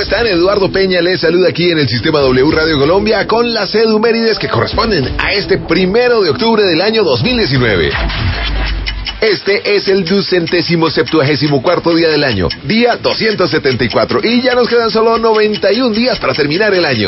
están? Eduardo Peña les saluda aquí en el Sistema W Radio Colombia con las edumérides que corresponden a este 1 de octubre del año 2019. Este es el 274º día del año, día 274, y ya nos quedan solo 91 días para terminar el año.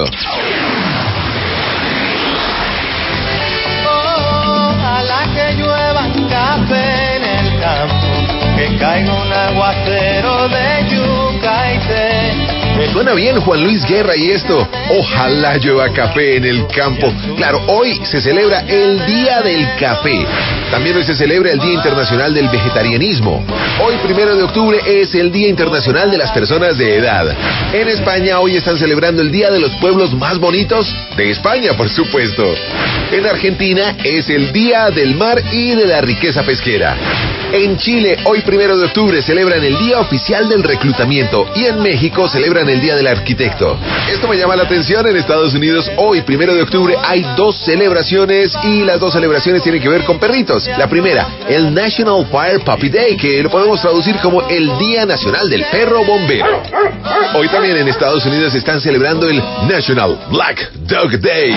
Ojalá que llueva café en el campo, que caiga un aguacero de yuca y té. Suena bien, Juan Luis Guerra, y esto, ojalá llueva café en el campo. Claro, hoy se celebra el Día del Café. También hoy se celebra el Día Internacional del Vegetarianismo. Hoy, 1 de octubre, es el Día Internacional de las Personas de Edad. En España hoy están celebrando el Día de los Pueblos Más Bonitos de España, por supuesto. En Argentina es el Día del Mar y de la Riqueza Pesquera. En Chile, hoy 1 de octubre, celebran el Día Oficial del Reclutamiento, y en México celebran el Día del Arquitecto. Esto me llama la atención. En Estados Unidos, hoy 1 de octubre, hay 2 celebraciones, y las 2 celebraciones tienen que ver con perritos. La primera, el National Fire Puppy Day, que lo podemos traducir como el Día Nacional del Perro Bombero. Hoy también en Estados Unidos están celebrando el National Black Dog Day.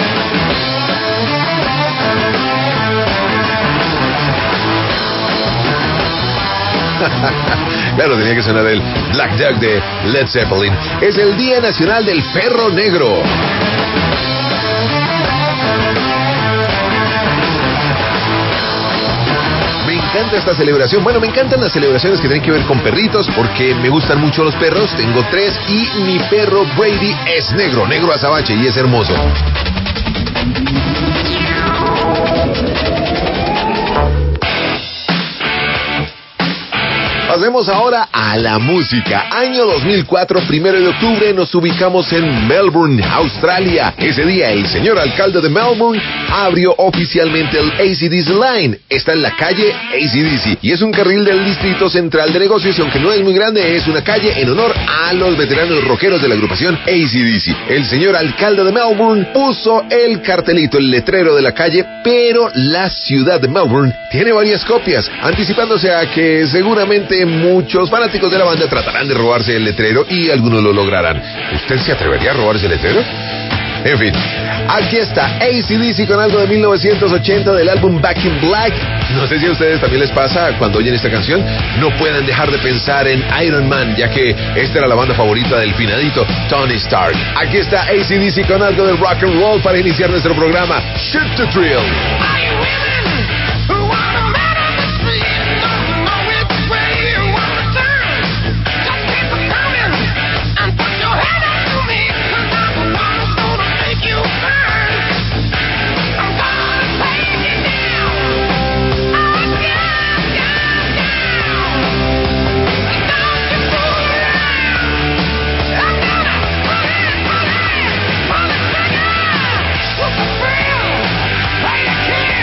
Claro, tenía que sonar el Black Dog de Led Zeppelin. Es el Día Nacional del Perro Negro. Me encanta esta celebración. Bueno, me encantan las celebraciones que tienen que ver con perritos, porque me gustan mucho los perros. Tengo 3 y mi perro Brady es negro azabache, y es hermoso. Pasemos ahora a la música. Año 2004, 1 de octubre, nos ubicamos en Melbourne, Australia. Ese día, el señor alcalde de Melbourne abrió oficialmente el AC/DC Line. Está en la calle AC/DC y es un carril del Distrito Central de Negocios, y aunque no es muy grande, es una calle en honor a los veteranos rockeros de la agrupación AC/DC. El señor alcalde de Melbourne puso el cartelito, el letrero de la calle, pero la ciudad de Melbourne tiene varias copias, anticipándose a que seguramente muchos fanáticos de la banda tratarán de robarse el letrero, y algunos lo lograrán. ¿Usted se atrevería a robarse el letrero? En fin, aquí está AC/DC con algo de 1980 del álbum Back in Black. No sé si a ustedes también les pasa cuando oyen esta canción, no pueden dejar de pensar en Iron Man, ya que esta era la banda favorita del finadito Tony Stark. Aquí está AC/DC con algo de rock and roll para iniciar nuestro programa Shoot the Thrill. Play the kid.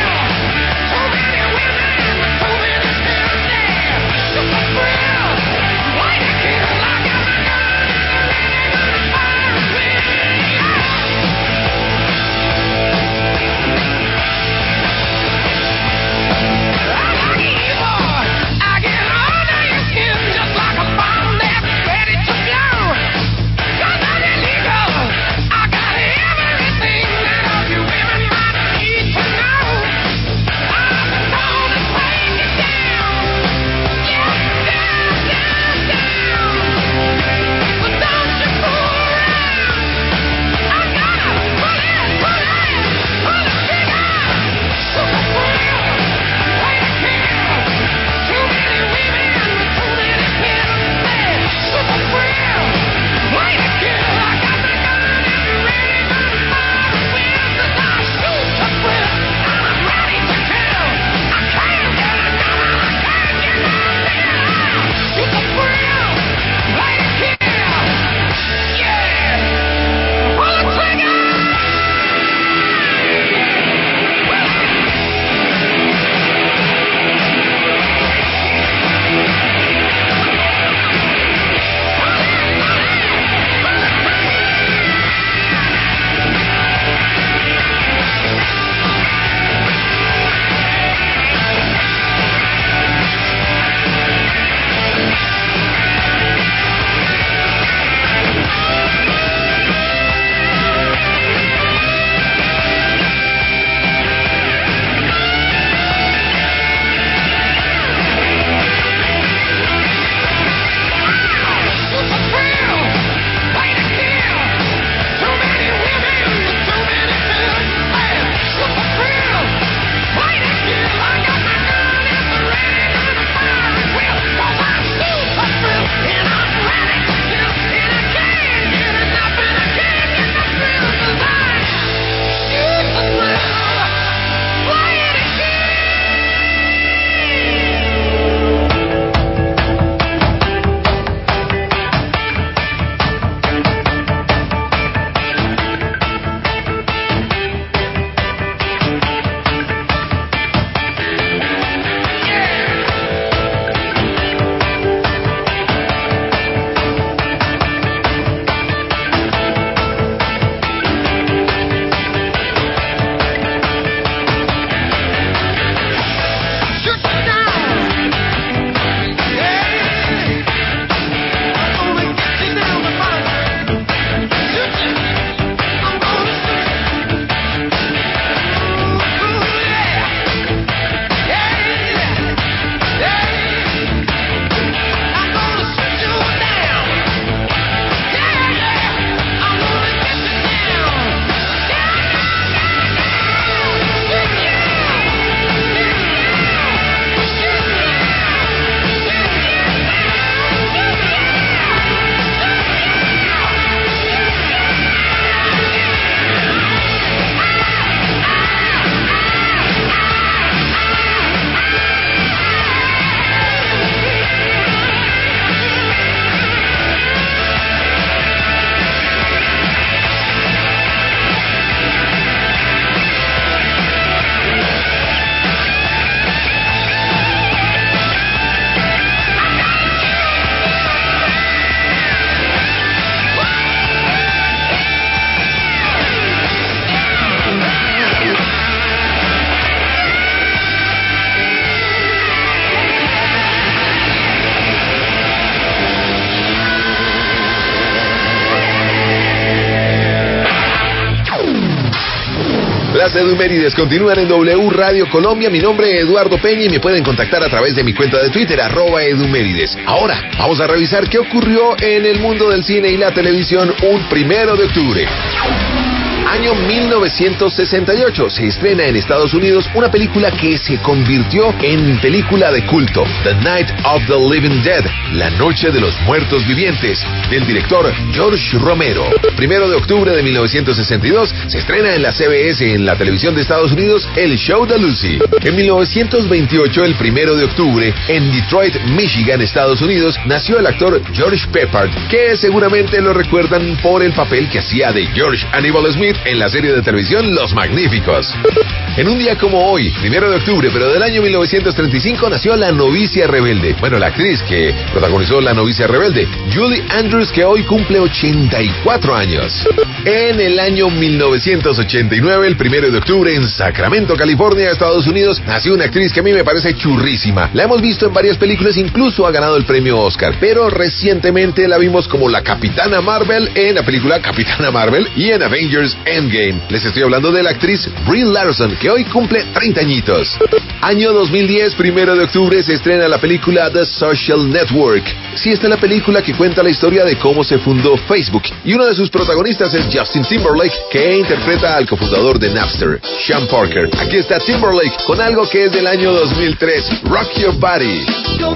Las Edumérides continúan en W Radio Colombia. Mi nombre es Eduardo Peña y me pueden contactar a través de mi cuenta de Twitter, @Edumérides. Ahora, vamos a revisar qué ocurrió en el mundo del cine y la televisión un 1 de octubre. Año 1968, se estrena en Estados Unidos una película que se convirtió en película de culto, The Night of the Living Dead, La Noche de los Muertos Vivientes, del director George Romero. 1 de octubre de 1962, se estrena en la CBS, en la televisión de Estados Unidos, El Show de Lucy. En 1928, el 1 de octubre, en Detroit, Michigan, Estados Unidos, nació el actor George Peppard, que seguramente lo recuerdan por el papel que hacía de George Hannibal Smith en la serie de televisión Los Magníficos. En un día como hoy, 1 de octubre, pero del año 1935, nació La Novicia Rebelde. Bueno, la actriz que protagonizó La Novicia Rebelde, Julie Andrews, que hoy cumple 84 años. En el año 1989, el 1 de octubre, en Sacramento, California, Estados Unidos, nació una actriz que a mí me parece churrísima. La hemos visto en varias películas, incluso ha ganado el premio Oscar, pero recientemente la vimos como la Capitana Marvel en la película Capitana Marvel y en Avengers Endgame. Les estoy hablando de la actriz Brie Larson, que hoy cumple 30 añitos. Año 2010, 1 de octubre, se estrena la película The Social Network. Sí, esta es la película que cuenta la historia de cómo se fundó Facebook, y uno de sus protagonistas es Justin Timberlake, que interpreta al cofundador de Napster, Sean Parker. Aquí está Timberlake con algo que es del año 2003, Rock Your Body.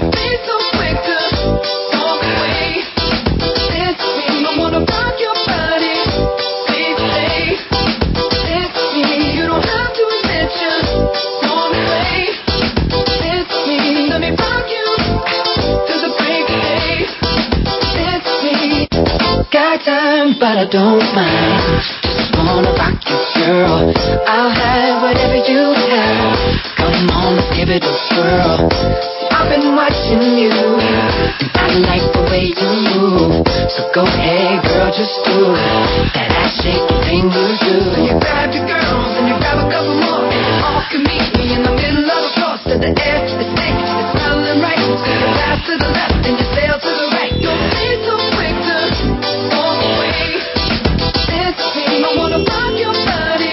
Got time, but I don't mind. Just wanna rock you, girl. I'll have whatever you have. Come on, let's give it a whirl. I've been watching you, and I like the way you move. So go ahead, girl, just do that ass shaking thing you do. So you grab your girls and you grab a couple more, and you all can meet me in the middle of the floor. So the air is thick, it's smelling right. So you pass to the left and you sail to the right. Don't be so quick to walk away. It's me, I wanna rock your body,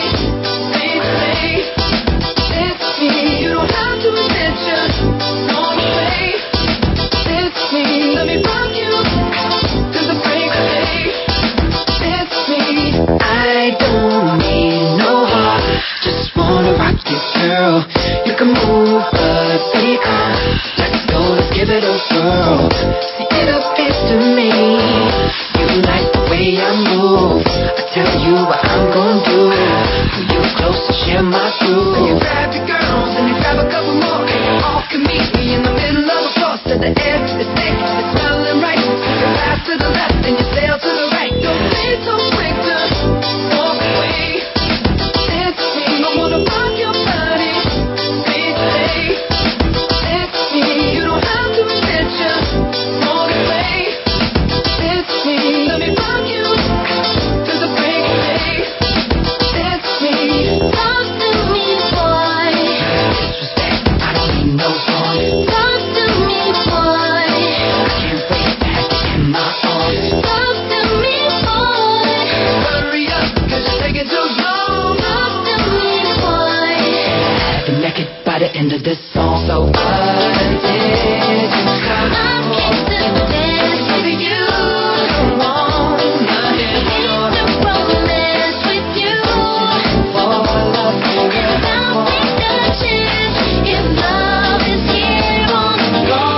baby. It's me, you don't have to admit just on the way. It's me, let me rock you to the break of day. It's me, I don't need no heart, just wanna rock you, girl. You can move, but be calm. Let's go, let's give it a whirl. See, it appears to me you like the way I move. I tell you what I'm gonna do. Pull you close and share my groove. So you grab your girls and you grab a couple more, and you all can meet me in the middle of the floor. So the air is thick, it's smelling right. So you pass to the left and you sail to the right. Don't be so quick to walk away. It's me, I wanna rock your body, baby. It's me, you don't have to admit just on the way. It's me, let me rock you to the break of day. It's me, talk to me, boy. Disrespect, I don't need no voice. Talk to me, boy. I can't wait to have you in my arms. Talk to me, boy. Hurry up, 'cause you're taking too long. Talk to me, boy. Have you naked by the end of this song? So what did you come? I'm into the dance with you. Don't wanna hear your romance with you. For love, girl, I'll take the chance. If love is here on the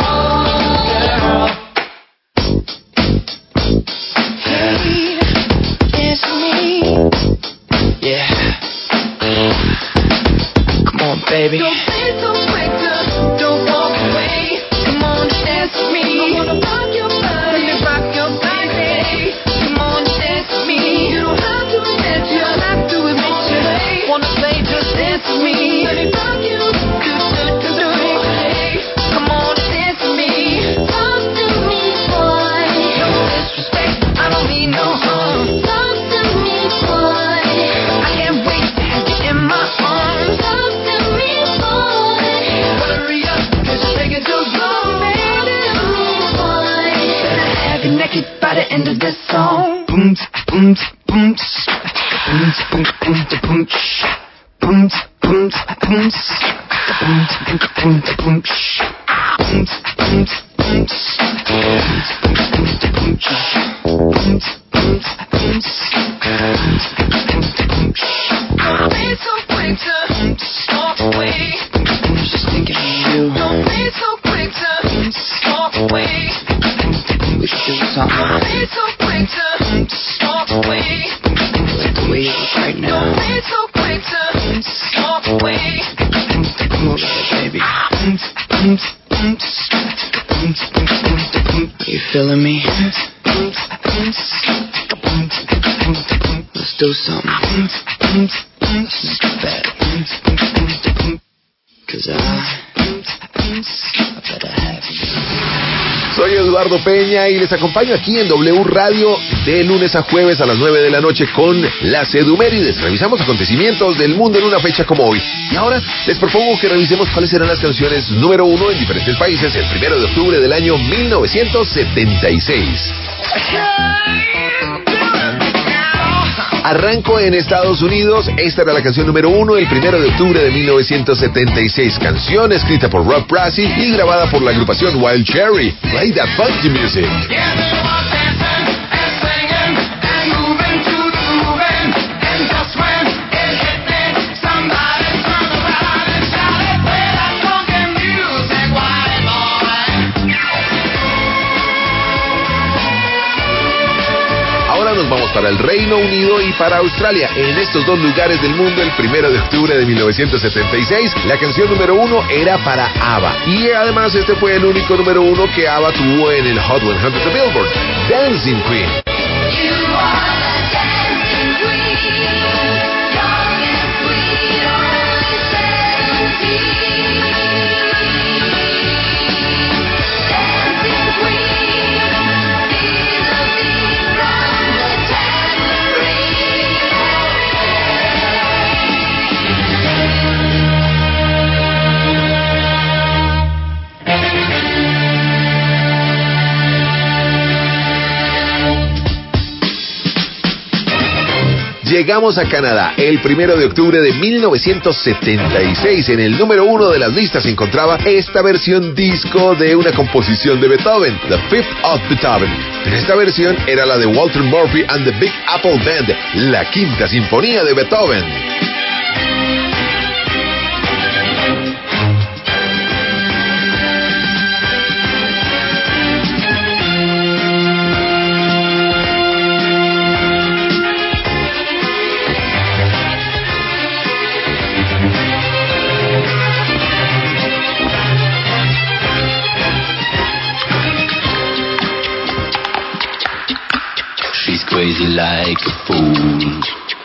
floor, hey, it's me. Yeah. Come on, baby. Don't be so quick to don't walk away. Come on, dance with me. I wanna rock your body, let me rock your body. Come on, dance with me. You don't have to admit you, don't have to admit you. Wanna say just dance with me. Let me rock you to the break. Come on, dance with me. Talk to me, boy. No disrespect, I don't mean no harm. Talk to me, boy. I can't wait to have you in my arms. Talk to me, boy. Hurry up, 'cause you're taking too long. Talk to me, boy. Better have you naked by the end of this song. Boom, boom, boom, boom, boom, boom, boom, boom, boom, Just thinking of you. Don't be so quick to walk away. We should do something. Don't be so quick to walk away. Like the way you look right now. Don't be so quick to walk away. Come over here, baby. Are you feeling me? Let's do something. Let's do that. 'Cause I better have you. Soy Eduardo Peña y les acompaño aquí en W Radio de lunes a jueves a las 9 de la noche con las Edumérides. Revisamos acontecimientos del mundo en una fecha como hoy. Y ahora les propongo que revisemos cuáles serán las canciones número 1 en diferentes países el 1 de octubre del año 1976. Arranco en Estados Unidos. Esta era la canción número 1 el 1 de octubre de 1976. Canción escrita por Rob Brassi y grabada por la agrupación Wild Cherry. Play that funky music. Nos vamos para el Reino Unido y para Australia. En estos dos lugares del mundo, el 1 de octubre de 1976, la canción número 1 era para ABBA. Y además este fue el único número 1 que ABBA tuvo en el Hot 100 de Billboard. Dancing Queen. Llegamos a Canadá. El 1 de octubre de 1976, en el número 1 de las listas se encontraba esta versión disco de una composición de Beethoven, The Fifth of Beethoven. Pero esta versión era la de Walter Murphy and the Big Apple Band, la quinta sinfonía de Beethoven. Crazy like a fool.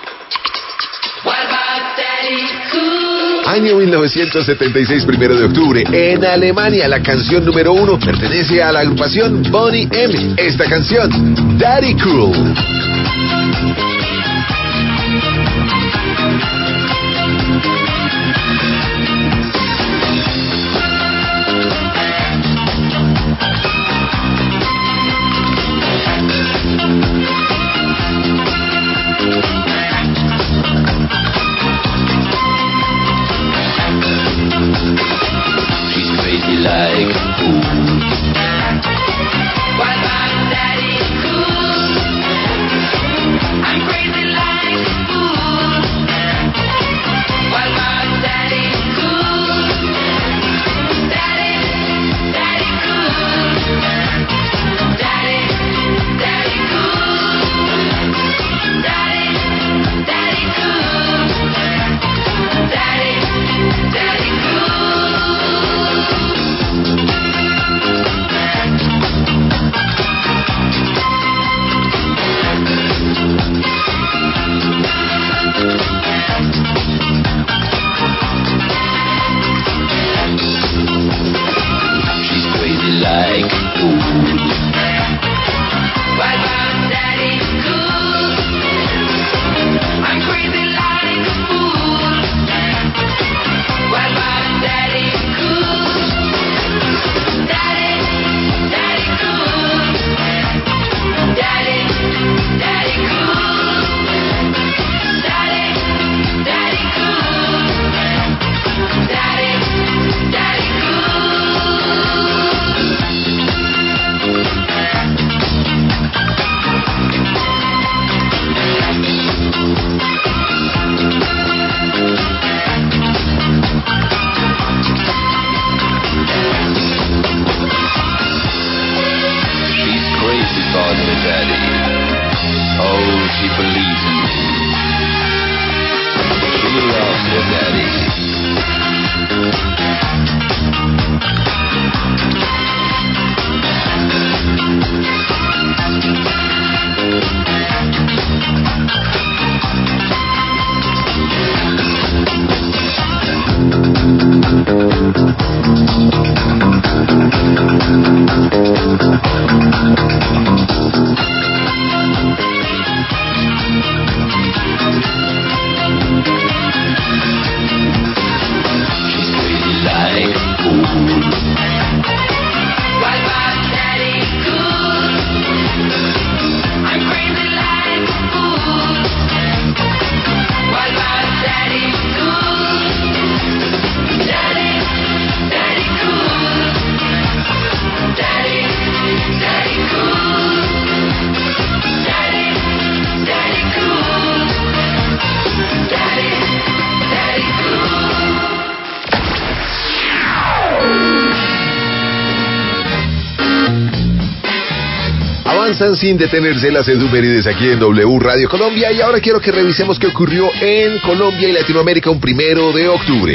Año 1976, 1 de octubre. En Alemania, la canción número 1 pertenece a la agrupación Boney M. Esta canción, Daddy Cool. Like a fool. What about Daddy Cool? Daddy. Oh, she believes in me. She loves her daddy. Avanzan sin detenerse las efemérides aquí en W Radio Colombia, y ahora quiero que revisemos qué ocurrió en Colombia y Latinoamérica un 1 de octubre.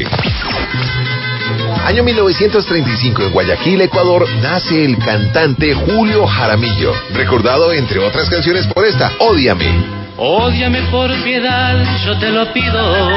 Año 1935, en Guayaquil, Ecuador, nace el cantante Julio Jaramillo, recordado entre otras canciones por esta, Ódiame. Ódiame por piedad, yo te lo pido.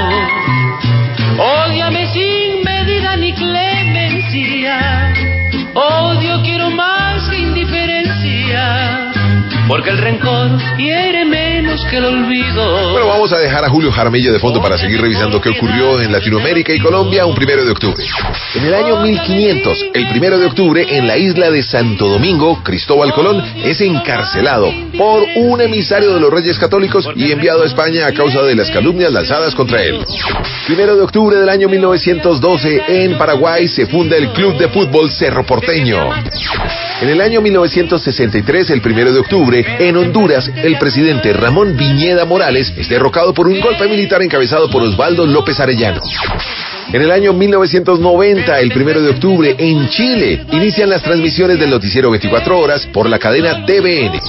Ódiame sin medida ni clemencia. Odio quiero más que indiferencia, porque el rencor hiere menos que el olvido. Bueno, vamos a dejar a Julio Jaramillo de fondo para seguir revisando qué ocurrió en Latinoamérica y Colombia un 1 de octubre. En el año 1500, el 1 de octubre, en la isla de Santo Domingo, Cristóbal Colón es encarcelado por un emisario de los Reyes Católicos y enviado a España a causa de las calumnias lanzadas contra él. 1 de octubre del año 1912, en Paraguay se funda el Club de Fútbol Cerro Porteño. En el año 1963, el 1 de octubre, en Honduras, el presidente Ramón Viñeda Morales es derrocado por un golpe militar encabezado por Osvaldo López Arellano. En el año 1990, el 1 de octubre, en Chile, inician las transmisiones del noticiero 24 horas por la cadena TVN.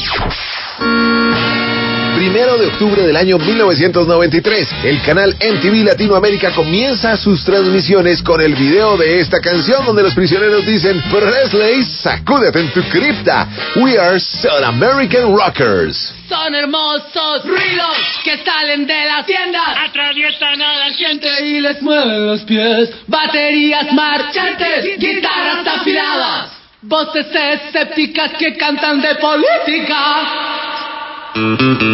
1 de octubre del año 1993, el canal MTV Latinoamérica comienza sus transmisiones con el video de esta canción donde los prisioneros dicen: Presley, sacúdete en tu cripta. We are South American Rockers. Son hermosos ruidos que salen de las tiendas, atraviesan a la gente y les mueven los pies. Baterías marchantes, guitarras afiladas, voces escépticas que cantan de política. No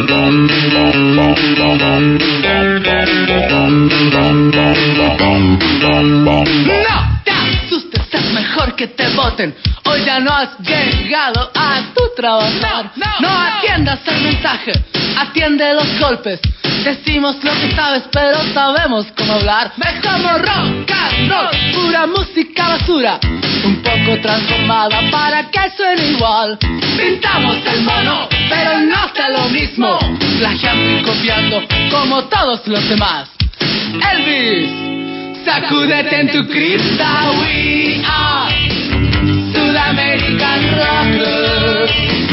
te asustes, es mejor que te voten. Hoy ya no has llegado a tu trabajar. No atiendas el mensaje, atiende los golpes. Decimos lo que sabes, pero sabemos cómo hablar. Mejor rock and roll, pura música basura, un poco transformada para que suene igual. Pintamos el mono, pero no está lo mismo, plagiando y copiando como todos los demás. Elvis, sacúdete en tu cripta. We are South American Rockers.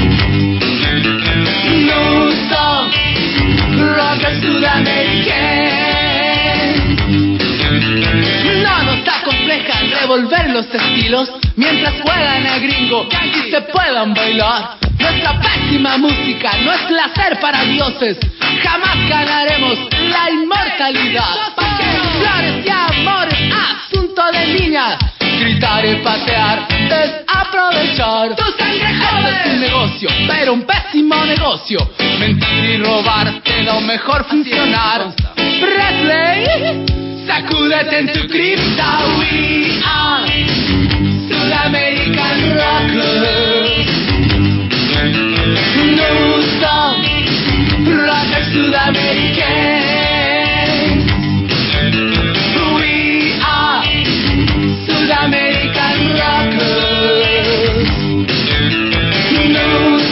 No son rockers sudamericanos. No nos acompleja revolver los estilos mientras juegan a gringo y se puedan bailar. Nuestra pésima música no es placer para dioses. Jamás ganaremos la inmortalidad. Flores y amores, asunto de niñas. Gritar y patear es aprovechar. Tu sangre joven es un negocio, pero un pésimo negocio. Mentir y robar te da un mejor funcionar. Presley, sacúdete en tu cripta. We are South American Rockers. No son rockers sudamericanos. We are South American Rockers. No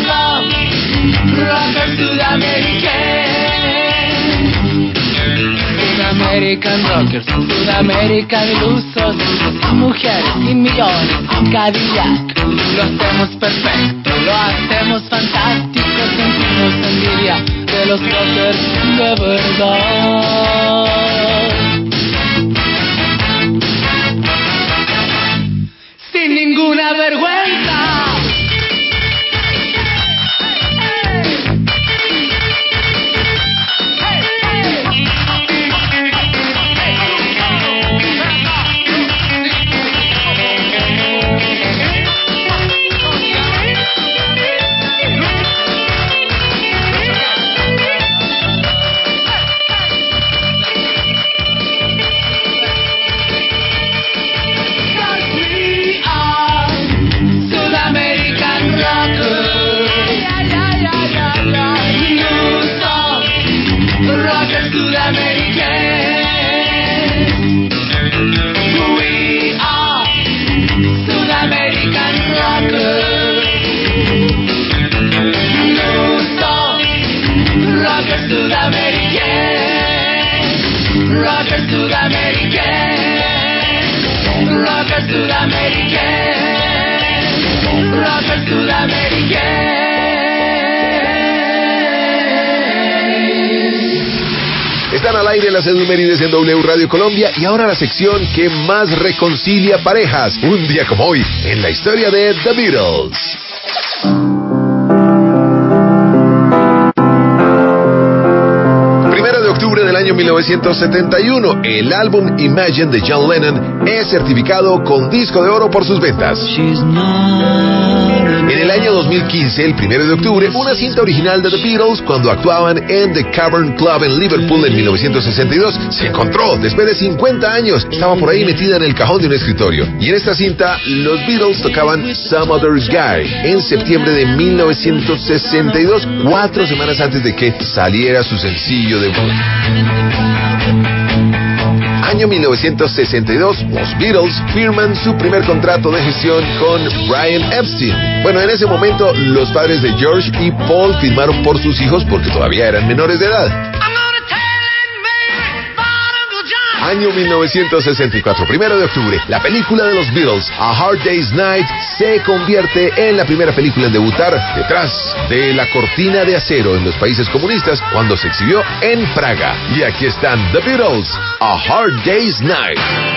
son rockers sudamericanos. American rockers, Sudamerican ilusos, y mujeres y millones, Cadillac. Lo hacemos perfecto, lo hacemos fantástico, sentimos envidia de los rockers de verdad. Sin ninguna vergüenza. Están al aire las efemérides en W Radio Colombia y ahora la sección que más reconcilia parejas. Un día como hoy, en la historia de The Beatles. Octubre del año 1971, el álbum Imagine de John Lennon es certificado con disco de oro por sus ventas. En el año 2015, el 1 de octubre, una cinta original de The Beatles, cuando actuaban en The Cavern Club en Liverpool en 1962, se encontró después de 50 años. Estaba por ahí metida en el cajón de un escritorio. Y en esta cinta, los Beatles tocaban Some Other Guy en septiembre de 1962, 4 semanas antes de que saliera su sencillo debut. Año 1962, los Beatles firman su primer contrato de gestión con Brian Epstein. Bueno, en ese momento, los padres de George y Paul firmaron por sus hijos porque todavía eran menores de edad. Año 1964, 1 de octubre, la película de los Beatles, A Hard Day's Night, se convierte en la primera película en debutar detrás de la cortina de acero en los países comunistas cuando se exhibió en Praga. Y aquí están The Beatles, A Hard Day's Night.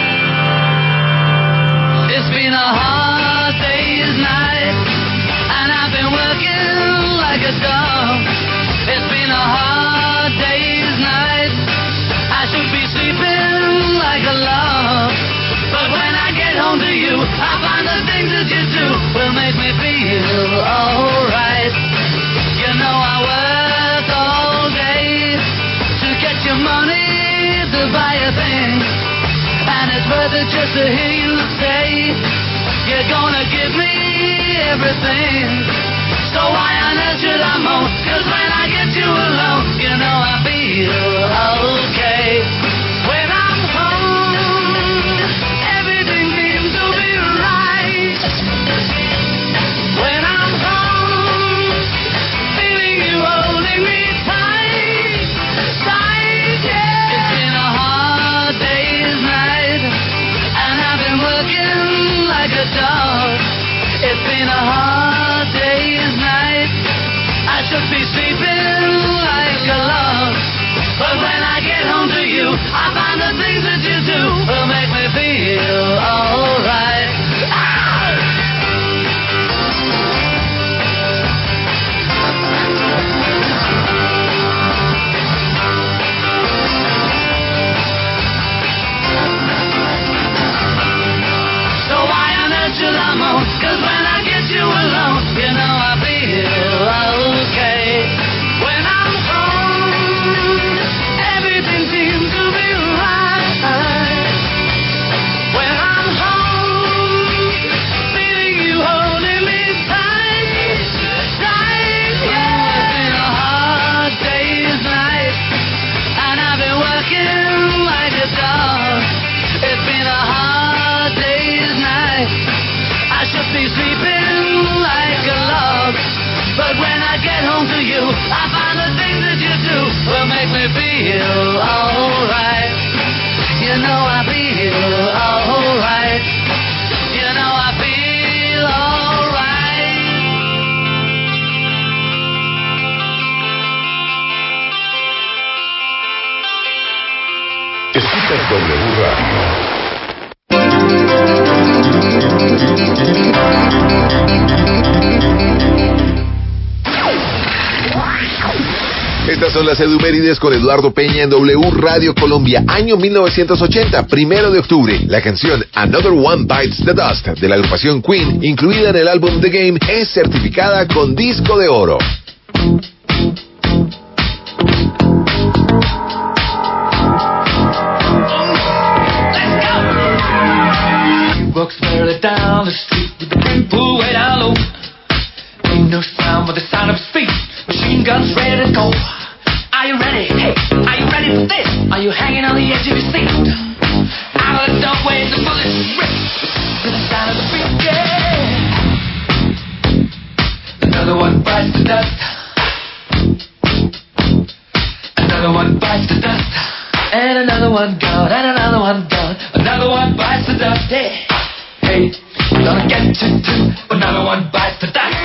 It's been a hard day's night, and I've been working like a dog. It's been a hard day's night, I should be sleeping like a log. But when I get home to you, I find the things that you do will make me feel alright. You know I work all day to get your money to buy a thing, and it's worth it just to hear you say you're gonna give me everything. So why on earth should I moan? 'Cause when I get you alone, you know I feel okay. When I'm home, everything seems to be right. When I'm home, feeling you holding me tight, tight, yeah. It's been a hard day's night, and I've been working like a dog. It's been a hard day's night, I should be sleeping like a log. But when I get home to you, I find the things that you do will make me feel alright. So why on earth should I moan? 'Cause when I get you alone, you know I feel okay. When I'm home, everything seems to be right. When I'm home, Escuchas W Radio. Estas son las Edumérides con Eduardo Peña en W Radio Colombia, año 1980, 1 de octubre. La canción Another One Bites the Dust de la agrupación Queen, incluida en el álbum The Game, es certificada con disco de oro. Walks fairly down the street with the people way down low. Ain't no sound but the sound of his feet. Machine guns ready to go. Are you ready? Hey, are you ready for this? Are you hanging on the edge of your seat? Out of the doorway, the bullets rip to the sound of the beat. Yeah. Another one bites the dust. Another one bites the dust. And another one gone. And another one gone. Another one bites the dust. Hey. Hey, gonna get you too. Another one bites the dust.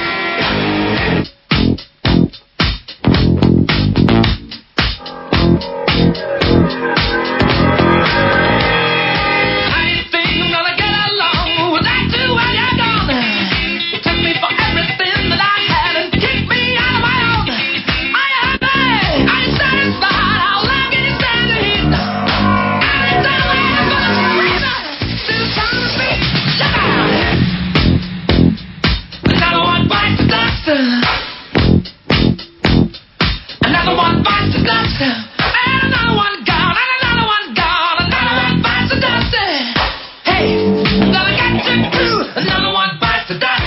I ain't think I'm gonna get along with that too when you're gone. You took me for everything that I had and kicked me out of my own. Are you happy? Are you satisfied? How long can you stand the heat? I ain't done waiting for the breather. Still trying to beat. Another one bites the dust. Another one bites the dust. And another one gone. And another one gone. Another one bites the dust. Hey, gonna get you too. Another one bites the dust.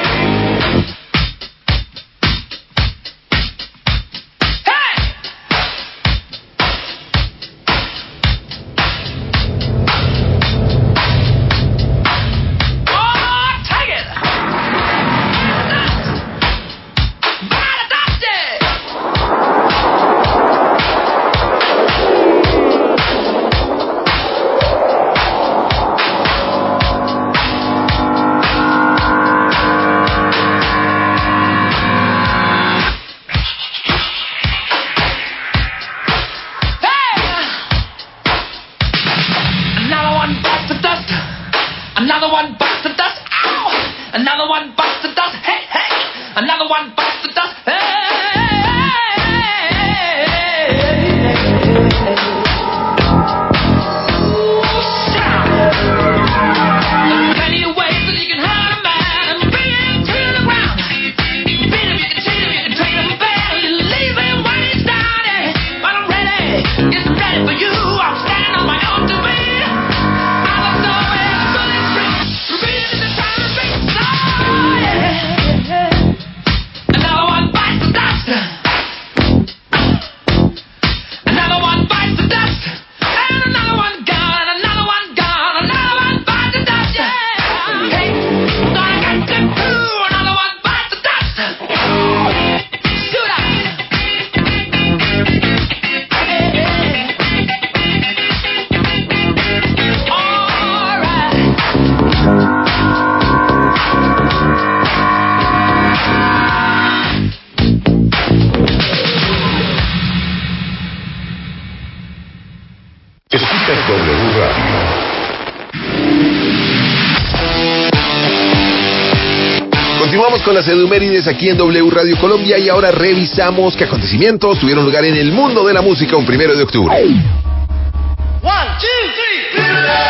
Hey! Oh, take it! Bite the dust, Another one bites the dust. Another one bites the dust. Ow! Another one bites the dust. Hey, hey! Another one bites the dust. Hey! There's plenty of ways that you can hurt a man and bring him to the ground. You can beat him, you can cheat him, you can treat him bad, you leave him when he's down. But I'm ready, yes, I'm ready for you. I'm standing on my own two feet. I don't know where the bullets ring. Repeating the time of beat. Oh, yeah. Another one bites the dust. Another one bites the dust. And another one gone. And another one gone. Another one bites the dust. Yeah. Hey, gonna get you too. Another one bites the dust. Shoot up. All right. Escuchas W Radio. Continuamos con las Edumérides aquí en W Radio Colombia y ahora revisamos qué acontecimientos tuvieron lugar en el mundo de la música un 1 de octubre. 1, 2, 3.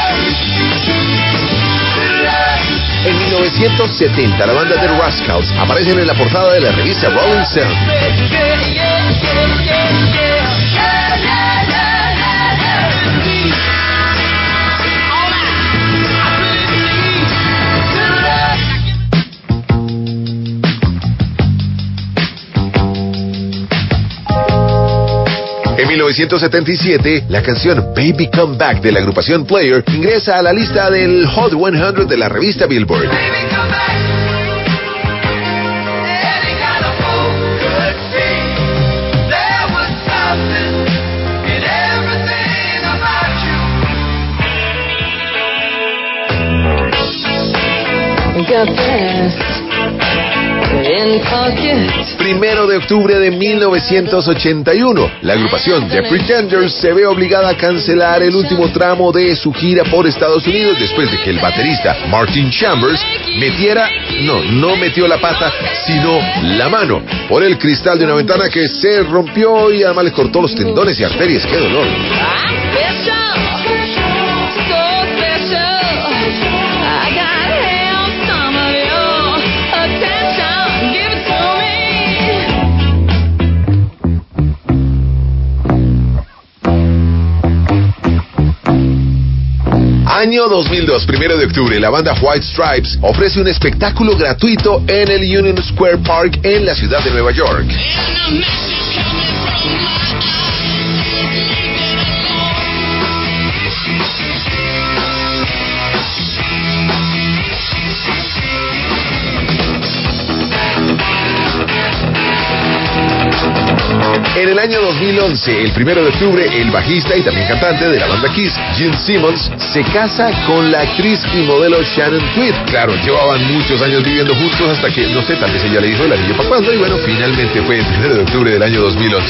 En 1970, la banda The Rascals aparecen en la portada de la revista Rolling Stone. En 1977, la canción Baby Come Back de la agrupación Player ingresa a la lista del Hot 100 de la revista Billboard. 1 de octubre de 1981, la agrupación The Pretenders se ve obligada a cancelar el último tramo de su gira por Estados Unidos después de que el baterista Martin Chambers no metió la pata, sino la mano por el cristal de una ventana que se rompió y además le cortó los tendones y arterias. ¡Qué dolor! Año 2002, 1 de octubre, la banda White Stripes ofrece un espectáculo gratuito en el Union Square Park en la ciudad de Nueva York. En el año 2011, el 1 de octubre, el bajista y también cantante de la banda Kiss, Gene Simmons, se casa con la actriz y modelo Shannon Tweed. Claro, llevaban muchos años viviendo juntos hasta que, no sé, tal vez ella le dijo el anillo para cuándo, y bueno, finalmente fue el 1 de octubre del año 2011.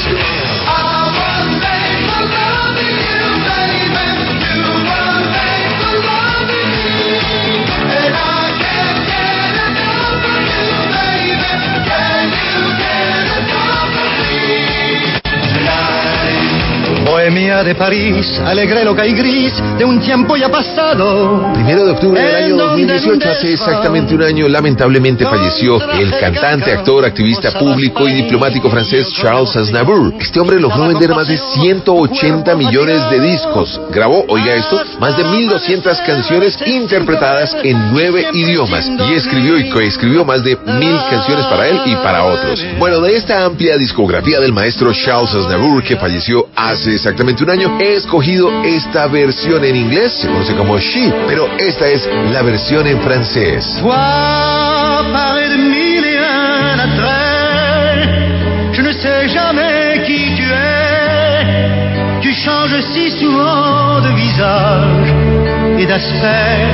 Bohemia de París, alegre, loca y gris de un tiempo ya pasado. 1 de octubre del año 2018, hace exactamente un año, lamentablemente falleció el cantante, actor, activista público y diplomático francés Charles Aznavour. Este hombre logró vender más de 180 millones de discos. Grabó, oiga esto, más de 1,200 canciones interpretadas en 9 idiomas y escribió y coescribió más de 1,000 canciones para él y para otros. Bueno, de esta amplia discografía del maestro Charles Aznavour, que falleció hace exactamente un año, he escogido esta versión en inglés, se conoce como She, pero esta es la versión en francés. Toi, paré de mille et un attraits, je ne sais jamais qui tu es. Tu changes si souvent de visage et d'aspect.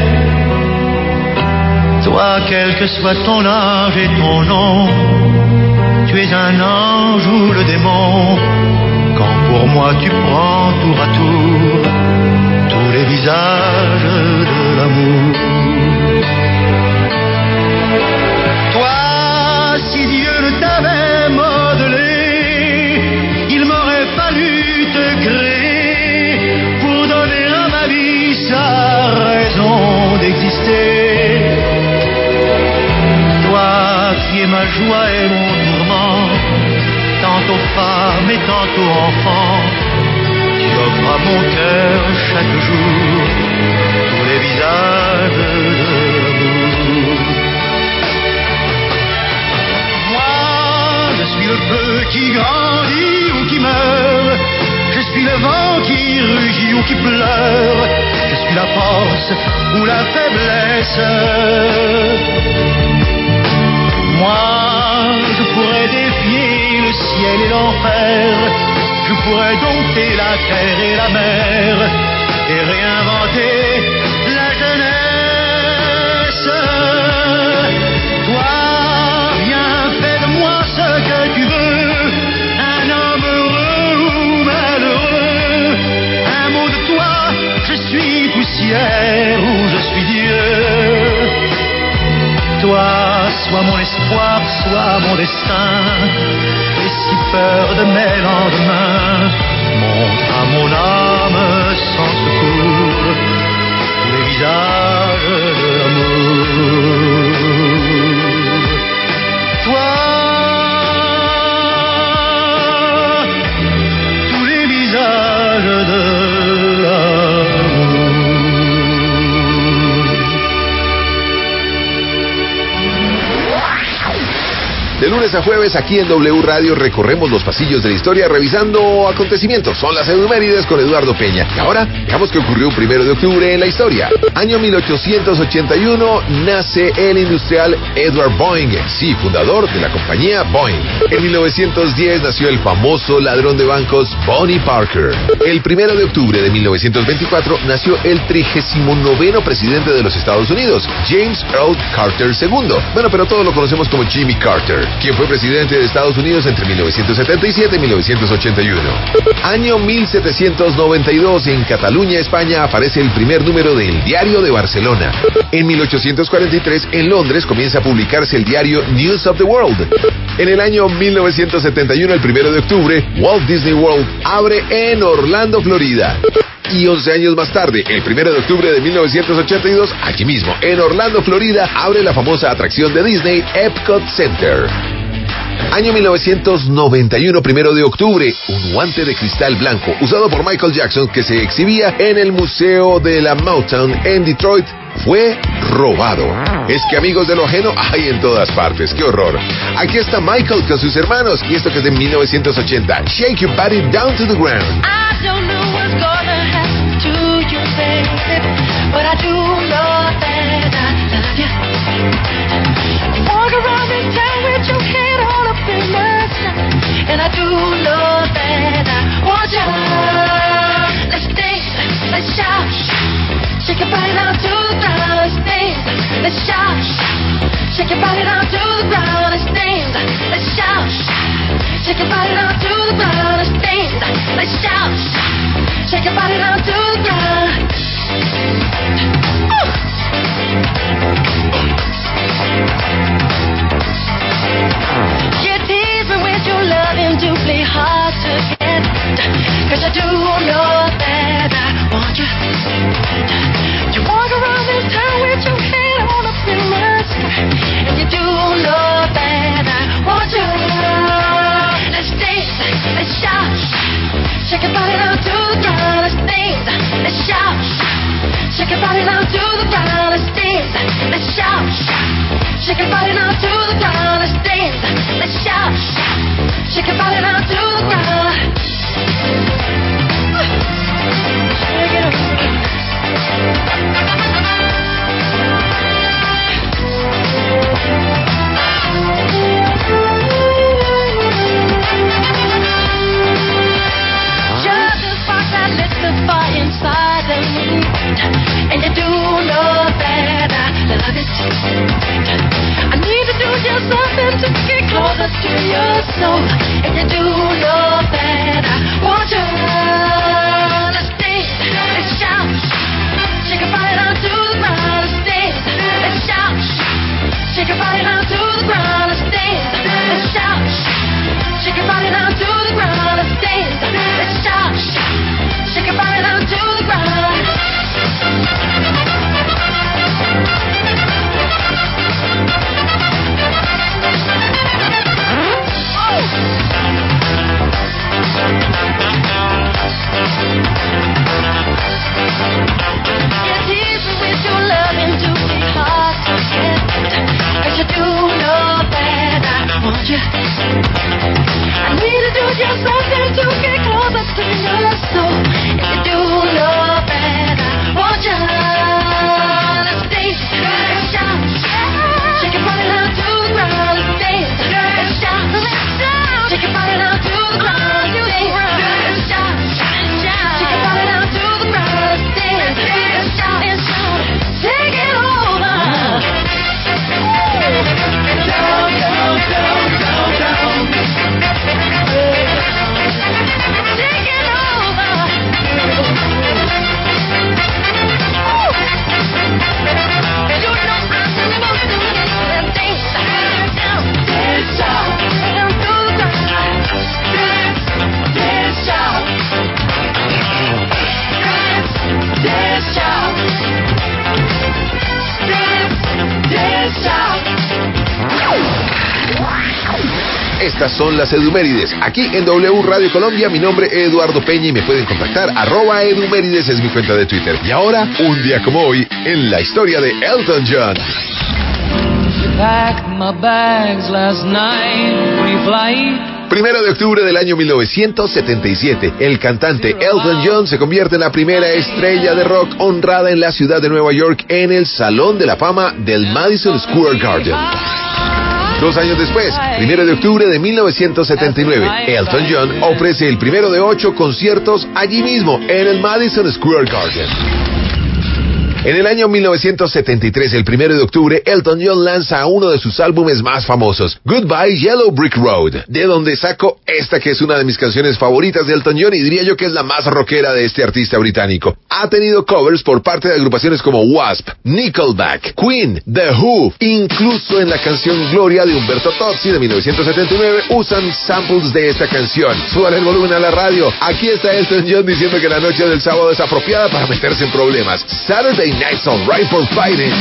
Toi, quel que soit ton âge et ton nom, tu es un ange ou le démon. Quand pour moi tu prends tour à tour tous les visages de l'amour. Toi, si Dieu ne t'avait modelé, il m'aurait fallu te créer pour donner à ma vie sa raison d'exister. Toi qui es ma joie et mon tourment, tantôt femme et tantôt enfant, tu offres à mon cœur chaque jour tous les visages de l'amour. Moi, je suis le feu qui grandit ou qui meurt, je suis le vent qui rugit ou qui pleure, je suis la force ou la faiblesse. Moi, je pourrais défier le ciel et l'enfer, je pourrais dompter la terre et la mer et réinventer la jeunesse. Toi, viens, fais de moi ce que tu veux, un homme heureux ou malheureux. Un mot de toi, je suis poussière ou je suis Dieu. Toi, sois mon espoir, sois mon destin. Et si peur de mes lendemains, montre à mon âme sans secours tous les visages de l'amour. Toi, tous les visages de l'amour. De lunes a jueves, aquí en W Radio, recorremos los pasillos de la historia revisando acontecimientos. Son las efemérides con Eduardo Peña. Y ahora, veamos qué ocurrió 1 de octubre en la historia. Año 1881, nace el industrial Edward Boeing, sí, fundador de la compañía Boeing. En 1910 nació el famoso ladrón de bancos Bonnie Parker. El 1 de octubre de 1924 nació el 39º presidente de los Estados Unidos, James Earl Carter II. Bueno, pero todos lo conocemos como Jimmy Carter, quien quien fue presidente de Estados Unidos entre 1977 y 1981. Año 1792, en Cataluña, España, aparece el primer número del Diario de Barcelona. En 1843, en Londres, comienza a publicarse el diario News of the World. En el año 1971, el 1 de octubre, Walt Disney World abre en Orlando, Florida. Y 11 años más tarde, el 1 de octubre de 1982, allí mismo, en Orlando, Florida, abre la famosa atracción de Disney, Epcot Center. Año 1991, 1 de octubre, un guante de cristal blanco usado por Michael Jackson que se exhibía en el Museo de la Motown en Detroit fue robado. Es que amigos de lo ajeno hay en todas partes, ¡qué horror! Aquí está Michael con sus hermanos y esto que es de 1980, Shake Your Body Down to the Ground. I don't know what's gonna happen to you, baby, but I do know that I love you. You walk around this town with your head all up in the sun, and I do know that I want you. Let's dance, let's shout, shake your body down to the ground. Let's dance, let's shout, shake your body down to the ground. Let's dance, let's shout, shake your body down to the ground. Let's dance, let's shout, shake your body down to the ground. You tease me with your loving to play hard to get, 'cause I do know that I want you. You walk around this town with your head on up in the sky, and you do know that I want you. Let's dance, let's shout, shake your body down to the ground. Let's dance, let's shout, shake your body down to the ground. Let's dance, let's shout, shake your body down to the ground. Let's dance, let's shout, shake your body down to the ground. Shake it up. Just a spark that lit the fire inside of me, and you do know that I love it. I need to do just something to get closer to your soul, and you do know that I want you. Let's dance, let's shout, shake your body down to the ground. Let's dance, let's shout, shake your body down to the ground. Let's dance, let's shout, shake your body down to the ground. Let's dance, let's shout, shake your body down to the ground. You tease me with your loving to be hard to get, 'cause you do know that I want you. I need to do just something to get closer to your soul, and you do know that I want you. Let's dance, let's shout, shake your body down to the ground. Let's dance, let's shout, shake your body down to the ground. Let's dance, let's shout, shake your body down to the ground. Let's dance, let's shout, take it over. Down, down, down, down, down. Take it over. You know I'm supposed to dance down, dance out, down to the ground. Dance out, dance out, dance out. Estas son las Edumérides, aquí en W Radio Colombia. Mi nombre es Eduardo Peña y me pueden contactar, @Edumérides es mi cuenta de Twitter. Y ahora, un día como hoy, en la historia de Elton John. Packed my bags last night, pre-flight. 1 de octubre del año 1977, el cantante Elton John se convierte en la primera estrella de rock honrada en la ciudad de Nueva York en el Salón de la Fama del Madison Square Garden. 2 años después, 1 de octubre de 1979, Elton John ofrece el primero de 8 conciertos allí mismo, en el Madison Square Garden. En el año 1973, el 1 de octubre, Elton John lanza uno de sus álbumes más famosos, Goodbye Yellow Brick Road, de donde saco esta que es una de mis canciones favoritas de Elton John y diría yo que es la más rockera de este artista británico. Ha tenido covers por parte de agrupaciones como Wasp, Nickelback, Queen, The Who, incluso en la canción Gloria de Umberto Tozzi de 1979 usan samples de esta canción. Súbale el volumen a la radio. Aquí está Elton John diciendo que la noche del sábado es apropiada para meterse en problemas. Saturday Night's alright for fighting.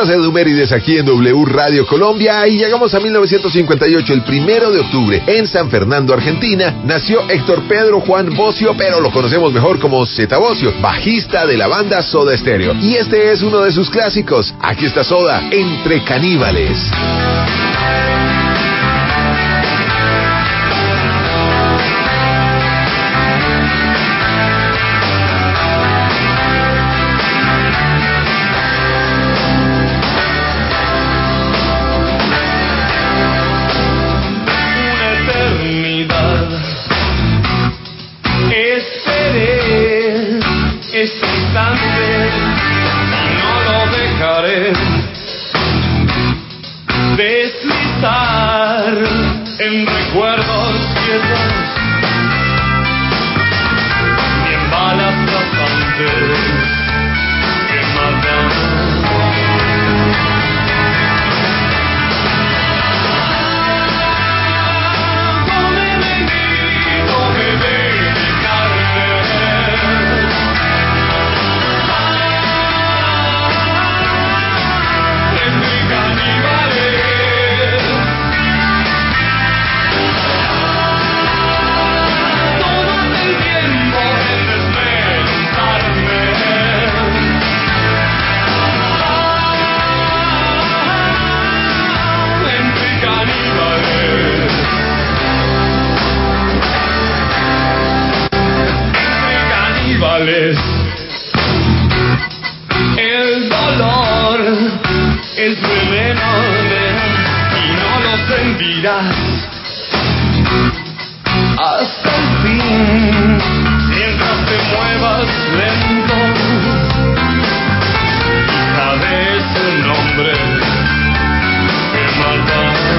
las efemérides aquí en W Radio Colombia y llegamos a 1958, el 1 de octubre, en San Fernando, Argentina, nació Héctor Pedro Juan Bocio, pero lo conocemos mejor como Zeta Bocio, bajista de la banda Soda Stereo. Y este es uno de sus clásicos. Aquí está Soda, Entre Caníbales. Deslizar en recuerdos quietos y en balas rasantes que matan. Cómeme mi carne. Entre caníbales. El dolor es veneno y no lo sentirás hasta el fin, mientras te muevas lento. Hija de ese nombre que mata.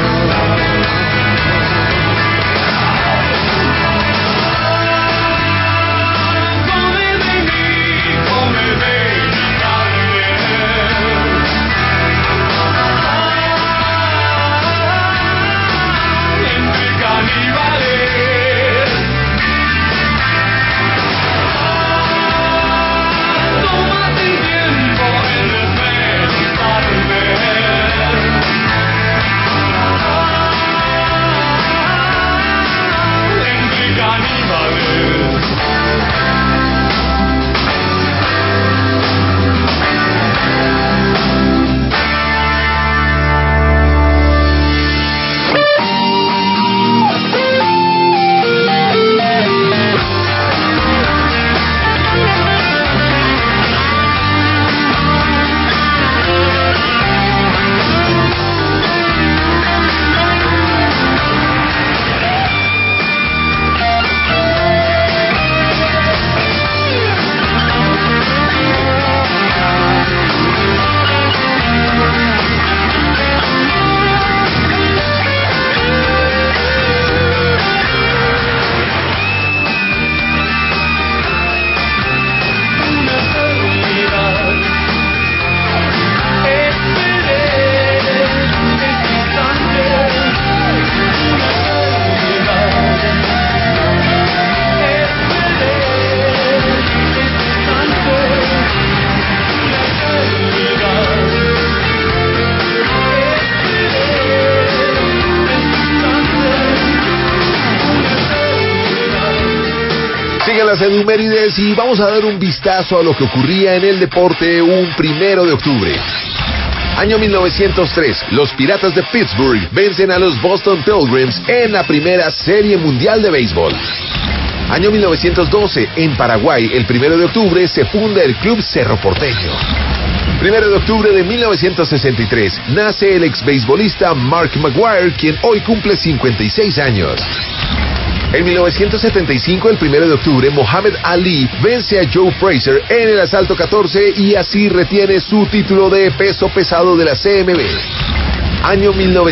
Las efemérides y vamos a dar un vistazo a lo que ocurría en el deporte un 1 de octubre. Año 1903, los Piratas de Pittsburgh vencen a los Boston Pilgrims en la primera Serie Mundial de Béisbol. Año 1912, en Paraguay, el 1 de octubre se funda el Club Cerro Porteño. 1 de octubre de 1963, nace el exbeisbolista Mark McGwire, quien hoy cumple 56 años. En 1975, el 1 de octubre, Muhammad Ali vence a Joe Frazier en el asalto 14 y así retiene su título de peso pesado de la CMB. Año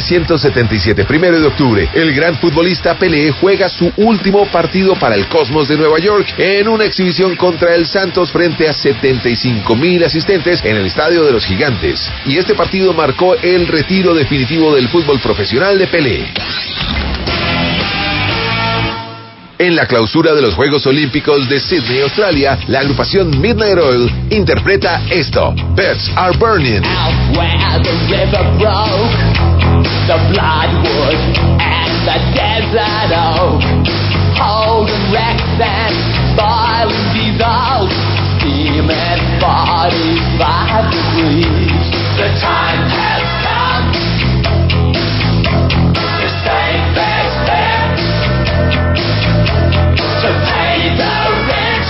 1977, 1 de octubre, el gran futbolista Pelé juega su último partido para el Cosmos de Nueva York en una exhibición contra el Santos frente a 75,000 asistentes en el Estadio de los Gigantes. Y este partido marcó el retiro definitivo del fútbol profesional de Pelé. En la clausura de los Juegos Olímpicos de Sydney, Australia, la agrupación Midnight Oil interpreta esto, Birds Are Burning. Out where the river broke, the bloodwood and the desert oak, holding wrecks and boiling diesels, steaming 45 degrees. The time has come to save this fair, to pay the rent,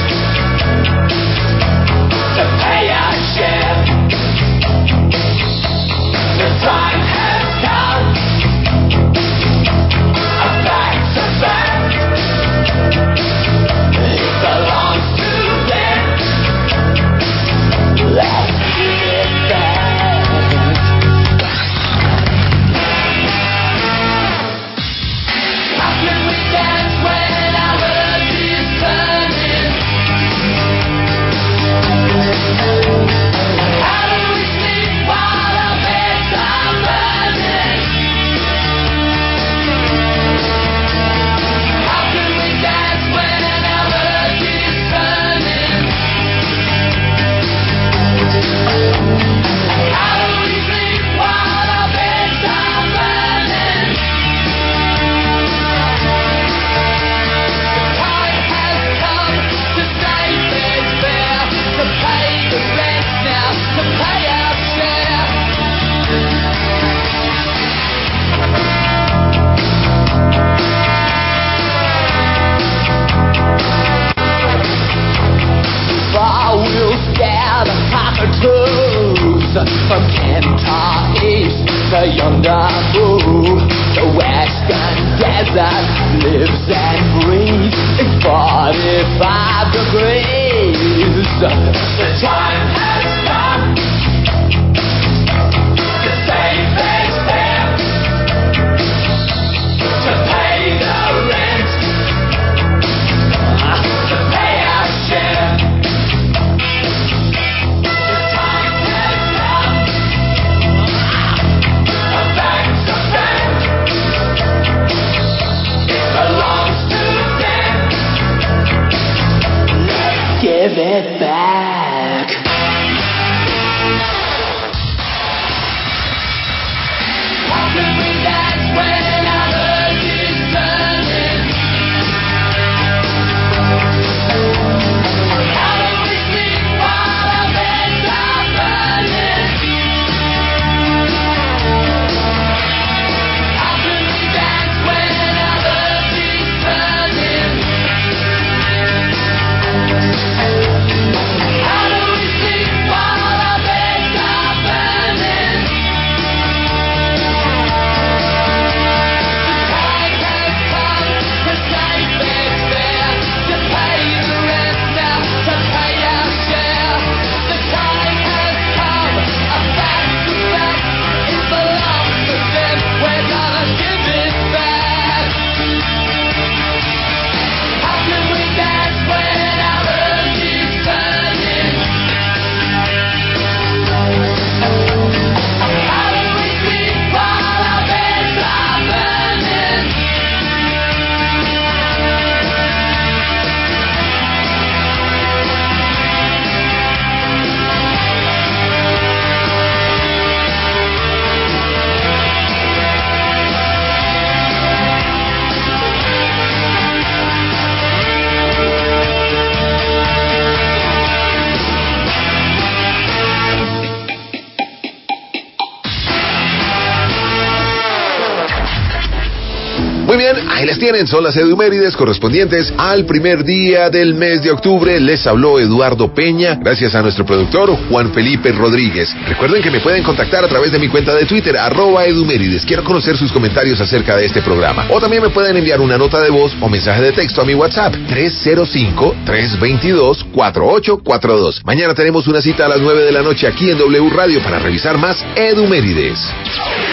to pay our share. The time has come, a back to back. It belongs to them. Let's give it back. How can we dance when our world is burning? How do we sleep while our beds are burning? How can we dance when our world is burning? How do we sleep while our beds are burning? The time has come to save this fair, to pay the rent now, to pay our share. For we'll scare the cockatoos from Kentar East to yonder Boo. The western desert lives and breathes in 45 degrees. The time has come to save this fair, to pay the rent, to pay our share. The time has come, a back to back. It belongs to them. Let's give it back. How can we dance when our world is burning? How do we sleep while our beds are burning? How can we dance when our world is burning? How do we sleep while our beds are burning? The time has come to save this fair, to pay the rent now, to pay our share. The time has come, a back to back. It belongs to them. We're gonna give it back. How can we dance when our world is burning? How do we sleep while our beds are burning? Muy bien, ahí les tienen, son las edumérides correspondientes al primer día del mes de octubre. Les habló Eduardo Peña, gracias a nuestro productor Juan Felipe Rodríguez. Recuerden que me pueden contactar a través de mi cuenta de Twitter, @edumérides. Quiero conocer sus comentarios acerca de este programa. O también me pueden enviar una nota de voz o mensaje de texto a mi WhatsApp, 305-322-4842. Mañana tenemos una cita a las 9 de la noche aquí en W Radio para revisar más edumérides.